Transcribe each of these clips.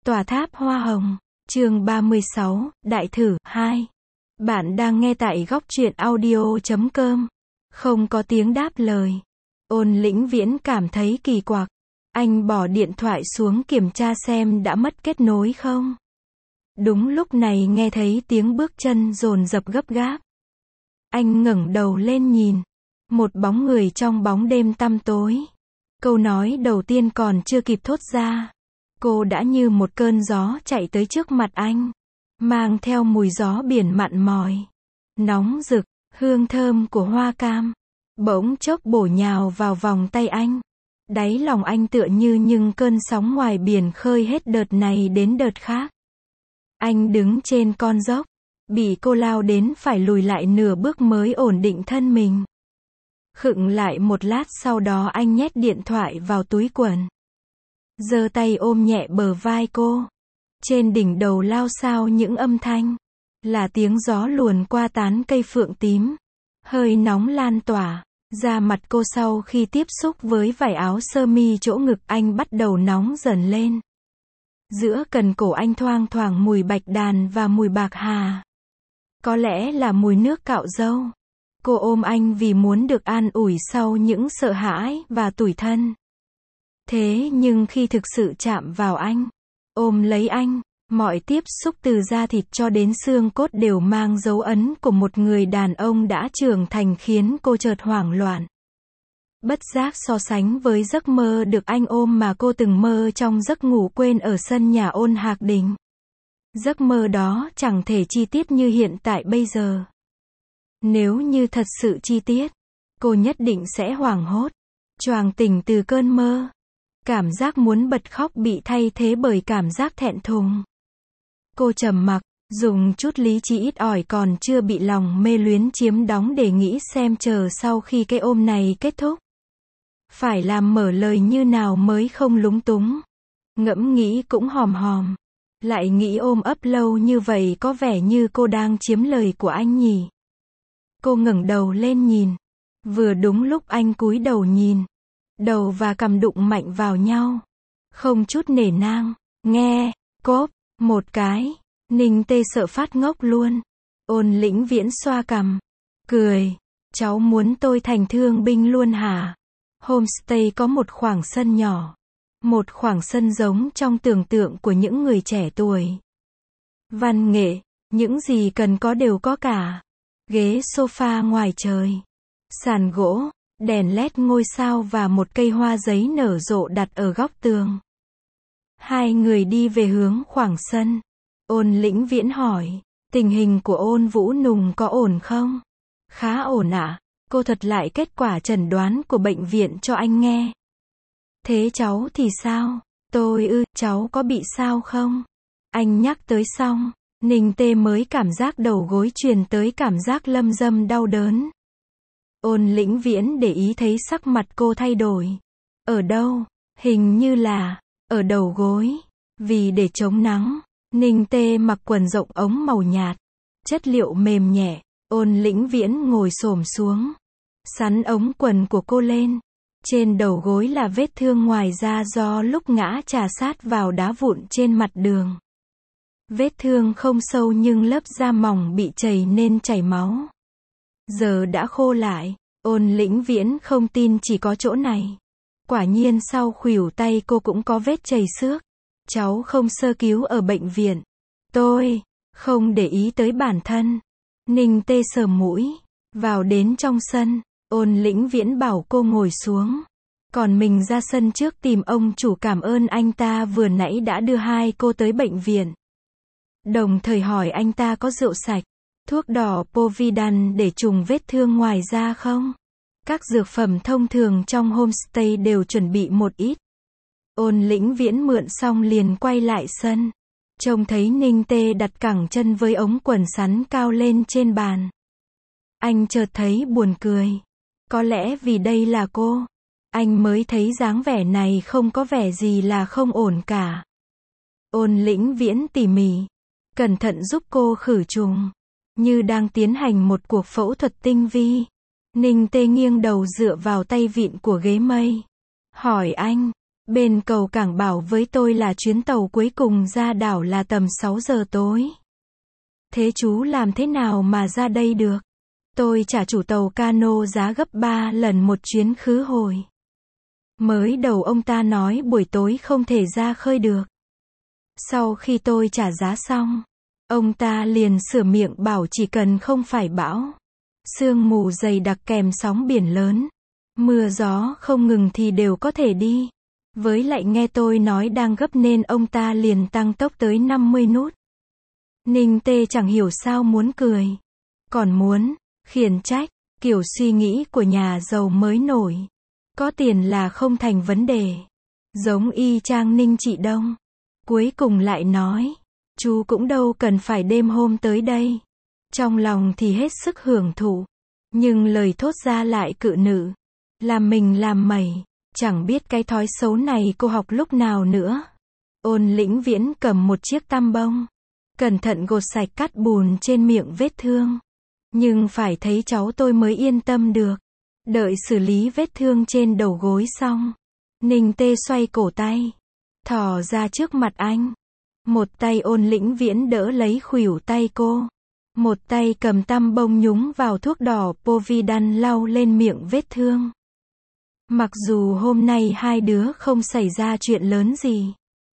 Tòa tháp hoa hồng, chương 36, Đại thử, 2. Bạn đang nghe tại góc truyện audio.com. Không có tiếng đáp lời. Ôn Lĩnh Viễn cảm thấy kỳ quặc. Anh bỏ điện thoại xuống kiểm tra xem đã mất kết nối không. Đúng lúc này nghe thấy tiếng bước chân dồn dập gấp gáp. Anh ngẩng đầu lên nhìn. Một bóng người trong bóng đêm tăm tối. Câu nói đầu tiên còn chưa kịp thốt ra. Cô đã như một cơn gió chạy tới trước mặt anh. Mang theo mùi gió biển mặn mòi. Nóng rực, hương thơm của hoa cam. Bỗng chốc bổ nhào vào vòng tay anh. Đáy lòng anh tựa như những cơn sóng ngoài biển khơi hết đợt này đến đợt khác. Anh đứng trên con dốc. Bị cô lao đến phải lùi lại nửa bước mới ổn định thân mình. Khựng lại một lát sau đó anh nhét điện thoại vào túi quần. Giơ tay ôm nhẹ bờ vai cô. Trên đỉnh đầu lao xao những âm thanh. Là tiếng gió luồn qua tán cây phượng tím. Hơi nóng lan tỏa. Da mặt cô sau khi tiếp xúc với vải áo sơ mi chỗ ngực anh bắt đầu nóng dần lên. Giữa cần cổ anh thoang thoảng mùi bạch đàn và mùi bạc hà. Có lẽ là mùi nước cạo râu. Cô ôm anh vì muốn được an ủi sau những sợ hãi và tủi thân. Thế nhưng khi thực sự chạm vào anh, ôm lấy anh, mọi tiếp xúc từ da thịt cho đến xương cốt đều mang dấu ấn của một người đàn ông đã trưởng thành khiến cô chợt hoảng loạn. Bất giác so sánh với giấc mơ được anh ôm mà cô từng mơ trong giấc ngủ quên ở sân nhà Ôn Hạc Đình. Giấc mơ đó chẳng thể chi tiết như hiện tại bây giờ. Nếu như thật sự chi tiết, cô nhất định sẽ hoảng hốt, choàng tỉnh từ cơn mơ. Cảm giác muốn bật khóc bị thay thế bởi cảm giác thẹn thùng. Cô trầm mặc, dùng chút lý trí ít ỏi còn chưa bị lòng mê luyến chiếm đóng để nghĩ xem chờ sau khi cái ôm này kết thúc. Phải làm mở lời như nào mới không lúng túng. Ngẫm nghĩ cũng hòm hòm. Lại nghĩ ôm ấp lâu như vậy có vẻ như cô đang chiếm lời của anh nhỉ. Cô ngẩng đầu lên nhìn. Vừa đúng lúc anh cúi đầu nhìn. Đầu và cằm đụng mạnh vào nhau. Không chút nể nang. Nghe, cốp, một cái. Ninh Tê sợ phát ngốc luôn. Ôn Lĩnh Viễn xoa cằm. Cười. Cháu muốn tôi thành thương binh luôn hả? Homestay có một khoảng sân nhỏ. Một khoảng sân giống trong tưởng tượng của những người trẻ tuổi. Văn nghệ, những gì cần có đều có cả. Ghế sofa ngoài trời. Sàn gỗ, đèn led ngôi sao và một cây hoa giấy nở rộ đặt ở góc tường. Hai người đi về hướng khoảng sân. Ôn Lĩnh Viễn hỏi, tình hình của Ôn Vũ Nùng có ổn không? Khá ổn ạ. Cô thuật lại kết quả chẩn đoán của bệnh viện cho anh nghe. Thế cháu thì sao? Cháu có bị sao không? Anh nhắc tới xong, Ninh Tê mới cảm giác đầu gối truyền tới cảm giác lâm dâm đau đớn. Ôn Lĩnh Viễn để ý thấy sắc mặt cô thay đổi. Ở đâu? Hình như là ở đầu gối. Vì để chống nắng, Ninh Tê mặc quần rộng ống màu nhạt, chất liệu mềm nhẹ. Ôn Lĩnh Viễn ngồi xổm xuống, xắn ống quần của cô lên. Trên đầu gối là vết thương ngoài da do lúc ngã chà sát vào đá vụn trên mặt đường. Vết thương không sâu nhưng lớp da mỏng bị chảy nên chảy máu. Giờ đã khô lại. Ôn Lĩnh Viễn không tin chỉ có chỗ này. Quả nhiên sau khuỷu tay cô cũng có vết chảy xước. Cháu không sơ cứu ở bệnh viện. Tôi không để ý tới bản thân. Ninh Tê sờ mũi. Vào đến trong sân. Ôn Lĩnh Viễn bảo cô ngồi xuống. Còn mình ra sân trước tìm ông chủ cảm ơn anh ta vừa nãy đã đưa hai cô tới bệnh viện. Đồng thời hỏi anh ta có rượu sạch, thuốc đỏ Povidone để trùng vết thương ngoài da không? Các dược phẩm thông thường trong homestay đều chuẩn bị một ít. Ôn Lĩnh Viễn mượn xong liền quay lại sân. Trông thấy Ninh Tê đặt cẳng chân với ống quần sắn cao lên trên bàn. Anh chợt thấy buồn cười. Có lẽ vì đây là cô. Anh mới thấy dáng vẻ này không có vẻ gì là không ổn cả. Ôn Lĩnh Viễn tỉ mỉ, cẩn thận giúp cô khử trùng. Như đang tiến hành một cuộc phẫu thuật tinh vi. Ninh Tê nghiêng đầu dựa vào tay vịn của ghế mây. Hỏi anh, Bên cầu cảng bảo với tôi là chuyến tàu cuối cùng ra đảo là tầm 6 giờ tối. Thế chú làm thế nào mà ra đây được? Tôi trả chủ tàu cano giá gấp 3 lần một chuyến khứ hồi. Mới đầu ông ta nói buổi tối không thể ra khơi được. Sau khi tôi trả giá xong, ông ta liền sửa miệng bảo chỉ cần không phải bão, sương mù dày đặc kèm sóng biển lớn, mưa gió không ngừng thì đều có thể đi. Với lại nghe tôi nói đang gấp nên ông ta liền tăng tốc tới 50 nút. Ninh Tê chẳng hiểu sao muốn cười, còn muốn khiển trách, kiểu suy nghĩ của nhà giàu mới nổi. Có tiền là không thành vấn đề. Giống y chang Ninh Trị Đông. Cuối cùng lại nói, chú cũng đâu cần phải đêm hôm tới đây. Trong lòng thì hết sức hưởng thụ, nhưng lời thốt ra lại cự nữ. Làm mình làm mẩy, chẳng biết cái thói xấu này cô học lúc nào nữa. Ôn Lĩnh Viễn cầm một chiếc tăm bông, cẩn thận gột sạch cát bùn trên miệng vết thương. Nhưng phải thấy cháu tôi mới yên tâm được. Đợi xử lý vết thương trên đầu gối xong, Ninh Tê xoay cổ tay, thò ra trước mặt anh. Một tay Ôn Lĩnh Viễn đỡ lấy khuỷu tay cô, một tay cầm tăm bông nhúng vào thuốc đỏ Povidone lau lên miệng vết thương. Mặc dù hôm nay hai đứa không xảy ra chuyện lớn gì,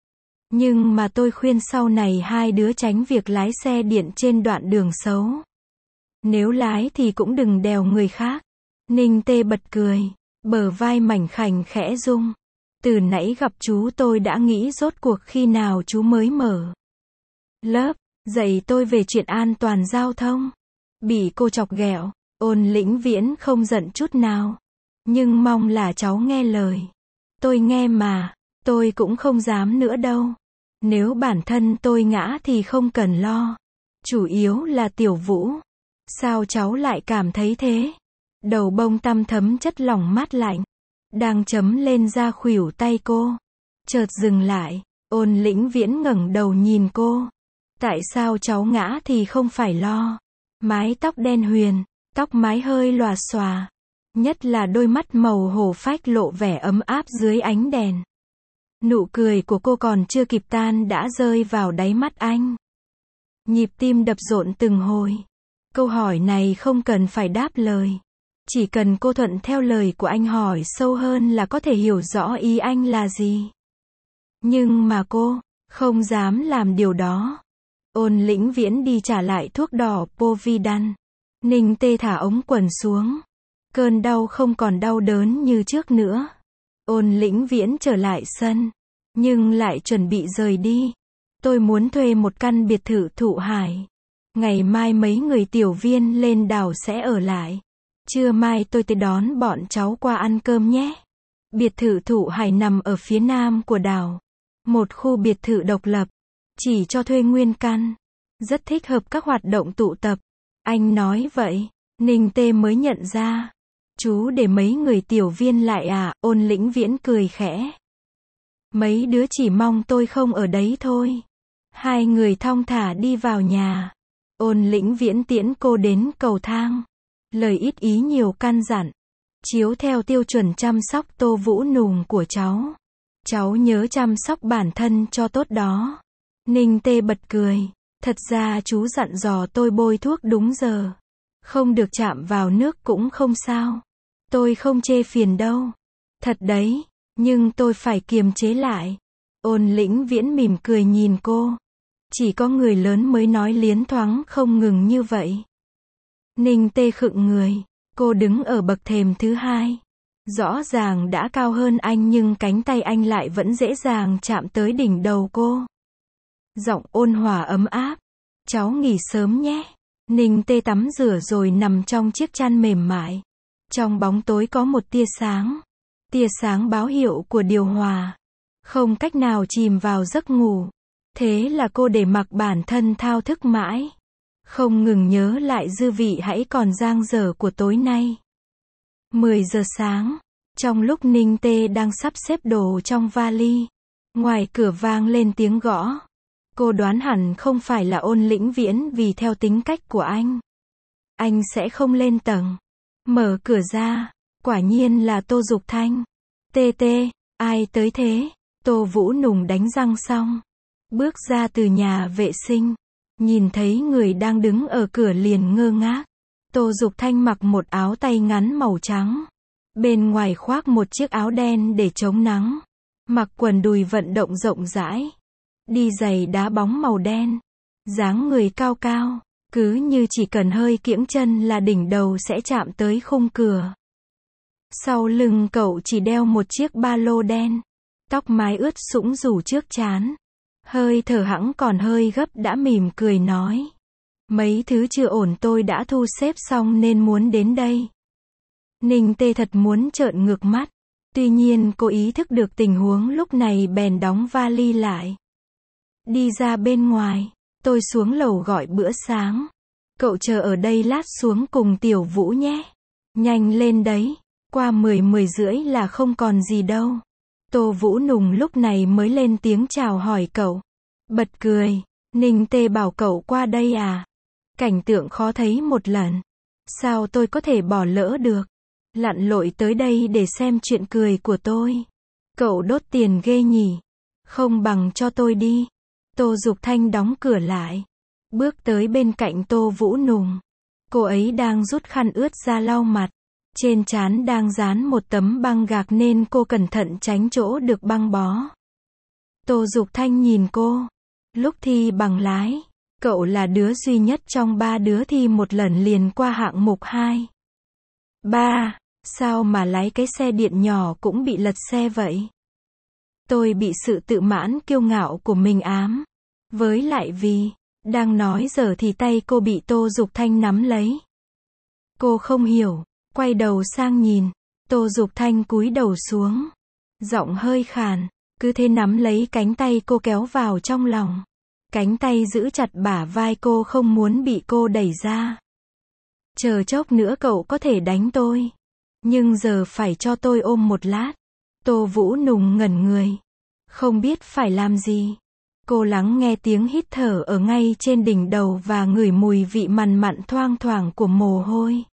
nhưng mà tôi khuyên sau này hai đứa tránh việc lái xe điện trên đoạn đường xấu. Nếu lái thì cũng đừng đèo người khác. Ninh Tê bật cười, bờ vai mảnh khảnh khẽ rung. Từ nãy gặp chú tôi đã nghĩ rốt cuộc khi nào chú mới mở lớp dạy tôi về chuyện an toàn giao thông. Bị cô chọc ghẹo, Ôn Lĩnh Viễn không giận chút nào, nhưng mong là cháu nghe lời. Tôi nghe mà, tôi cũng không dám nữa đâu. Nếu bản thân tôi ngã thì không cần lo. Chủ yếu là Tiểu Vũ. Sao cháu lại cảm thấy thế? Đầu bông tăm thấm chất lỏng mát lạnh, đang chấm lên da khuỷu tay cô. Chợt dừng lại, Ôn Lĩnh Viễn ngẩng đầu nhìn cô. Tại sao cháu ngã thì không phải lo? Mái tóc đen huyền, tóc mái hơi lòa xòa. Nhất là đôi mắt màu hổ phách lộ vẻ ấm áp dưới ánh đèn. Nụ cười của cô còn chưa kịp tan đã rơi vào đáy mắt anh. Nhịp tim đập rộn từng hồi. Câu hỏi này không cần phải đáp lời. Chỉ cần cô thuận theo lời của anh hỏi sâu hơn là có thể hiểu rõ ý anh là gì. Nhưng mà cô không dám làm điều đó. Ôn Lĩnh Viễn đi trả lại thuốc đỏ Povidone. Ninh Tê thả ống quần xuống. Cơn đau không còn đau đớn như trước nữa. Ôn Lĩnh Viễn trở lại sân, nhưng lại chuẩn bị rời đi. Tôi muốn thuê một căn biệt thự Thụ Hải. Ngày mai mấy người tiểu viên lên đảo sẽ ở lại. Trưa mai tôi tới đón bọn cháu qua ăn cơm nhé. Biệt thự Thụ Hải nằm ở phía nam của đảo. Một khu biệt thự độc lập, chỉ cho thuê nguyên căn. Rất thích hợp các hoạt động tụ tập. Anh nói vậy, Ninh Tê mới nhận ra. Chú để mấy người tiểu viên lại à? Ôn Lĩnh Viễn cười khẽ. Mấy đứa chỉ mong tôi không ở đấy thôi. Hai người thong thả đi vào nhà. Ôn Lĩnh Viễn tiễn cô đến cầu thang. Lời ít ý nhiều căn dặn. Chiếu theo tiêu chuẩn chăm sóc Tô Vũ Nùng của cháu. Cháu nhớ chăm sóc bản thân cho tốt đó. Ninh Tê bật cười. Thật ra chú dặn dò tôi bôi thuốc đúng giờ. Không được chạm vào nước cũng không sao. Tôi không chê phiền đâu. Thật đấy, nhưng tôi phải kiềm chế lại. Ôn Lĩnh Viễn mỉm cười nhìn cô. Chỉ có người lớn mới nói liến thoáng không ngừng như vậy. Ninh Tê khựng người. Cô đứng ở bậc thềm thứ hai. Rõ ràng đã cao hơn anh nhưng cánh tay anh lại vẫn dễ dàng chạm tới đỉnh đầu cô. Giọng ôn hòa ấm áp. Cháu nghỉ sớm nhé. Ninh Tê tắm rửa rồi nằm trong chiếc chăn mềm mại. Trong bóng tối có một tia sáng. Tia sáng báo hiệu của điều hòa. Không cách nào chìm vào giấc ngủ. Thế là cô để mặc bản thân thao thức mãi. Không ngừng nhớ lại dư vị hãy còn dang dở của tối nay. 10 giờ sáng. Trong lúc Ninh Tê đang sắp xếp đồ trong vali, ngoài cửa vang lên tiếng gõ. Cô đoán hẳn không phải là Ôn Lĩnh Viễn vì theo tính cách của anh sẽ không lên tầng. Mở cửa ra, quả nhiên là Tô Dục Thanh. Tê tê, Ai tới thế? Tô Vũ Nùng đánh răng xong, bước ra từ nhà vệ sinh, nhìn thấy người đang đứng ở cửa liền ngơ ngác. Tô Dục Thanh mặc một áo tay ngắn màu trắng, bên ngoài khoác một chiếc áo đen để chống nắng, mặc quần đùi vận động rộng rãi, đi giày đá bóng màu đen, dáng người cao cao, cứ như chỉ cần hơi kiễng chân là đỉnh đầu sẽ chạm tới khung cửa. Sau lưng cậu chỉ đeo một chiếc ba lô đen, tóc mái ướt sũng rủ trước trán, hơi thở hẵng còn hơi gấp đã mỉm cười nói. Mấy thứ chưa ổn tôi đã thu xếp xong nên muốn đến đây. Ninh Tê thật muốn trợn ngược mắt, tuy nhiên cô ý thức được tình huống lúc này bèn đóng vali lại. Đi ra bên ngoài, tôi xuống lầu gọi bữa sáng. Cậu chờ ở đây lát xuống cùng Tiểu Vũ nhé. Nhanh lên đấy, qua 10 rưỡi là không còn gì đâu. Tô Vũ Nùng lúc này mới lên tiếng chào hỏi cậu. Bật cười, Ninh Tê bảo cậu qua đây à? Cảnh tượng khó thấy một lần. Sao tôi có thể bỏ lỡ được? Lặn lội tới đây để xem chuyện cười của tôi. Cậu đốt tiền ghê nhỉ? Không bằng cho tôi đi. Tô Dục Thanh đóng cửa lại, bước tới bên cạnh Tô Vũ Nùng. Cô ấy đang rút khăn ướt ra lau mặt. Trên trán đang dán một tấm băng gạc nên cô cẩn thận tránh chỗ được băng bó. Tô Dục Thanh nhìn cô. Lúc thi bằng lái, cậu là đứa duy nhất trong 3 đứa thi một lần liền qua hạng mục 2. 3. Sao mà lái cái xe điện nhỏ cũng bị lật xe vậy? Tôi bị sự tự mãn kiêu ngạo của mình ám. Với lại vì, đang nói giờ thì tay cô bị Tô Dục Thanh nắm lấy. Cô không hiểu, quay đầu sang nhìn. Tô Dục Thanh cúi đầu xuống, giọng hơi khàn, cứ thế nắm lấy cánh tay cô kéo vào trong lòng. Cánh tay giữ chặt bả vai cô không muốn bị cô đẩy ra. Chờ chốc nữa cậu có thể đánh tôi, nhưng giờ phải cho tôi ôm một lát. Tô Vũ Nùng ngẩn người, không biết phải làm gì. Cô lắng nghe tiếng hít thở ở ngay trên đỉnh đầu và ngửi mùi vị mằn mặn thoang thoảng của mồ hôi.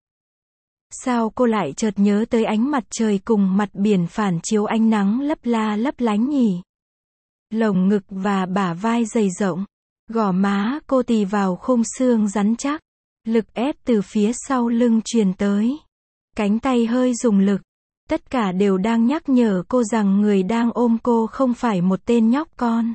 Sao cô lại chợt nhớ tới ánh mặt trời cùng mặt biển phản chiếu ánh nắng lấp la lấp lánh nhỉ? Lồng ngực và bả vai dày rộng, gò má cô tì vào khung xương rắn chắc, lực ép từ phía sau lưng truyền tới. Cánh tay hơi dùng lực, tất cả đều đang nhắc nhở cô rằng người đang ôm cô không phải một tên nhóc con.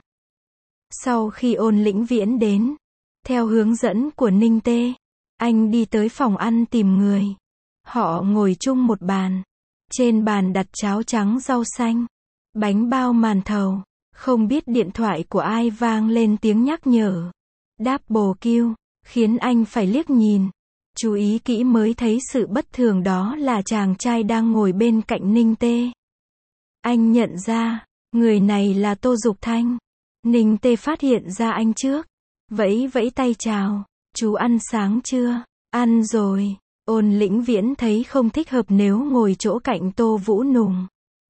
Sau khi Ôn Lĩnh Viễn đến, theo hướng dẫn của Ninh Tê, anh đi tới phòng ăn tìm người. Họ ngồi chung một bàn. Trên bàn đặt cháo trắng rau xanh, bánh bao màn thầu. Không biết điện thoại của ai vang lên tiếng nhắc nhở. Double kill, khiến anh phải liếc nhìn. Chú ý kỹ mới thấy sự bất thường đó là chàng trai đang ngồi bên cạnh Ninh Tê. Anh nhận ra, người này là Tô Dục Thanh. Ninh Tê phát hiện ra anh trước. Vẫy vẫy tay chào. Chú ăn sáng chưa? Ăn rồi. Ôn Lĩnh Viễn thấy không thích hợp nếu ngồi chỗ cạnh Tô Vũ Nùng.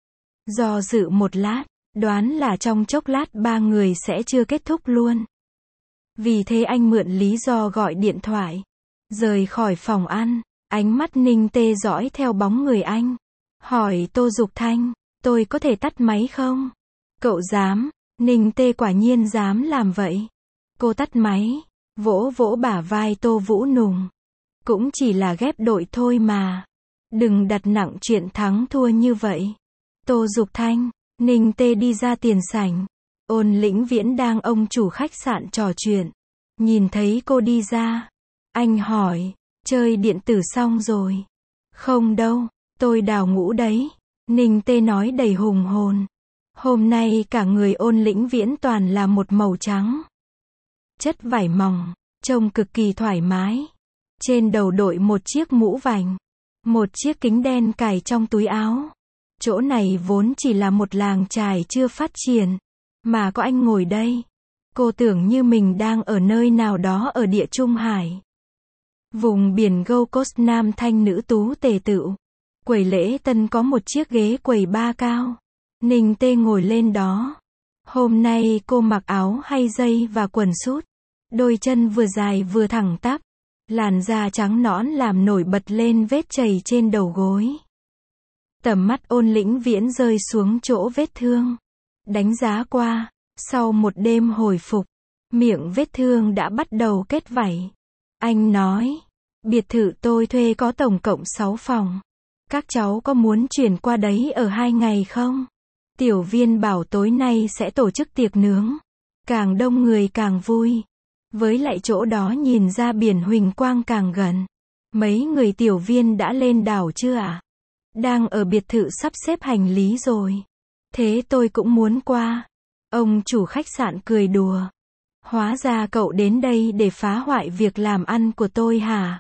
Do dự một lát, đoán là trong chốc lát 3 người sẽ chưa kết thúc luôn. Vì thế anh mượn lý do gọi điện thoại. Rời khỏi phòng ăn, ánh mắt Ninh Tê dõi theo bóng người anh. Hỏi Tô Dục Thanh, tôi có thể tắt máy không? Cậu dám? Ninh Tê quả nhiên dám làm vậy. Cô tắt máy, vỗ vỗ bả vai Tô Vũ Nùng. Cũng chỉ là ghép đội thôi mà. Đừng đặt nặng chuyện thắng thua như vậy. Tô Dục Thanh, Ninh Tê đi ra tiền sảnh. Ôn Lĩnh Viễn đang ông chủ khách sạn trò chuyện. Nhìn thấy cô đi ra, anh hỏi, chơi điện tử xong rồi? Không đâu, tôi đào ngũ đấy. Ninh Tê nói đầy hùng hồn. Hôm nay cả người Ôn Lĩnh Viễn toàn là một màu trắng. Chất vải mỏng, trông cực kỳ thoải mái. Trên đầu đội một chiếc mũ vành, một chiếc kính đen cài trong túi áo. Chỗ này vốn chỉ là một làng chài chưa phát triển, mà có anh ngồi đây. Cô tưởng như mình đang ở nơi nào đó ở địa Trung Hải. Vùng biển Gold Coast nam thanh nữ tú tề tựu. Quầy lễ tân có một chiếc ghế quầy ba cao. Ninh Tê ngồi lên đó. Hôm nay cô mặc áo hay dây và quần sút. Đôi chân vừa dài vừa thẳng tắp. Làn da trắng nõn làm nổi bật lên vết chày trên đầu gối. Tầm mắt Ôn Lĩnh Viễn rơi xuống chỗ vết thương. Đánh giá qua. Sau một đêm hồi phục, miệng vết thương đã bắt đầu kết vảy. Anh nói, biệt thự tôi thuê có tổng cộng 6 phòng. Các cháu có muốn chuyển qua đấy ở 2 ngày không? Tiểu Viên bảo tối nay sẽ tổ chức tiệc nướng. Càng đông người càng vui. Với lại chỗ đó nhìn ra biển Huỳnh Quang càng gần. Mấy người Tiểu Viên đã lên đảo chưa ạ? Đang ở biệt thự sắp xếp hành lý rồi. Thế tôi cũng muốn qua. Ông chủ khách sạn cười đùa. Hóa ra cậu đến đây để phá hoại việc làm ăn của tôi hả?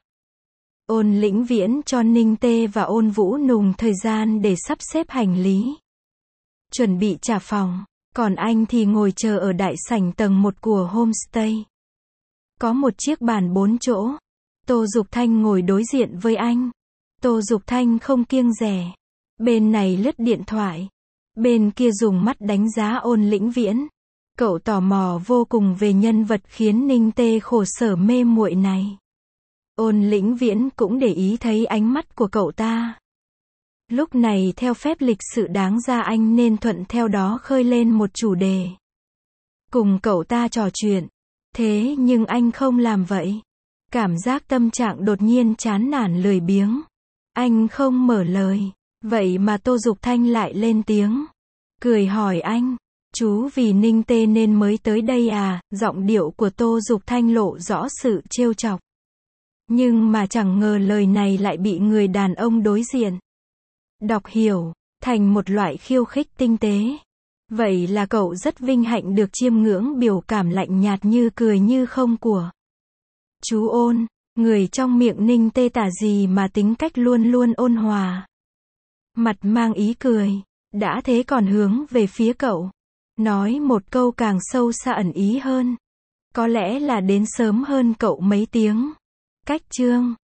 Ôn Lĩnh Viễn cho Ninh Tê và Ôn Vũ Nùng thời gian để sắp xếp hành lý. Chuẩn bị trả phòng. Còn anh thì ngồi chờ ở đại sảnh tầng 1 của homestay. Có một chiếc bàn 4 chỗ. Tô Dục Thanh ngồi đối diện với anh. Tô Dục Thanh không kiêng dè. Bên này lướt điện thoại. Bên kia dùng mắt đánh giá Ôn Lĩnh Viễn. Cậu tò mò vô cùng về nhân vật khiến Ninh Tê khổ sở mê muội này. Ôn Lĩnh Viễn cũng để ý thấy ánh mắt của cậu ta. Lúc này theo phép lịch sự đáng ra anh nên thuận theo đó khơi lên một chủ đề. Cùng cậu ta trò chuyện. Thế nhưng anh không làm vậy. Cảm giác tâm trạng đột nhiên chán nản lười biếng. Anh không mở lời. Vậy mà Tô Dục Thanh lại lên tiếng. Cười hỏi anh. Chú vì Ninh Tê nên mới tới đây à? Giọng điệu của Tô Dục Thanh lộ rõ sự trêu chọc. Nhưng mà chẳng ngờ lời này lại bị người đàn ông đối diện đọc hiểu thành một loại khiêu khích tinh tế. Vậy là cậu rất vinh hạnh được chiêm ngưỡng biểu cảm lạnh nhạt như cười như không của chú Ôn. Người trong miệng Ninh Tê tả gì mà tính cách luôn luôn ôn hòa. Mặt mang ý cười. Đã thế còn hướng về phía cậu. Nói một câu càng sâu xa ẩn ý hơn. Có lẽ là đến sớm hơn cậu mấy tiếng. Cách chương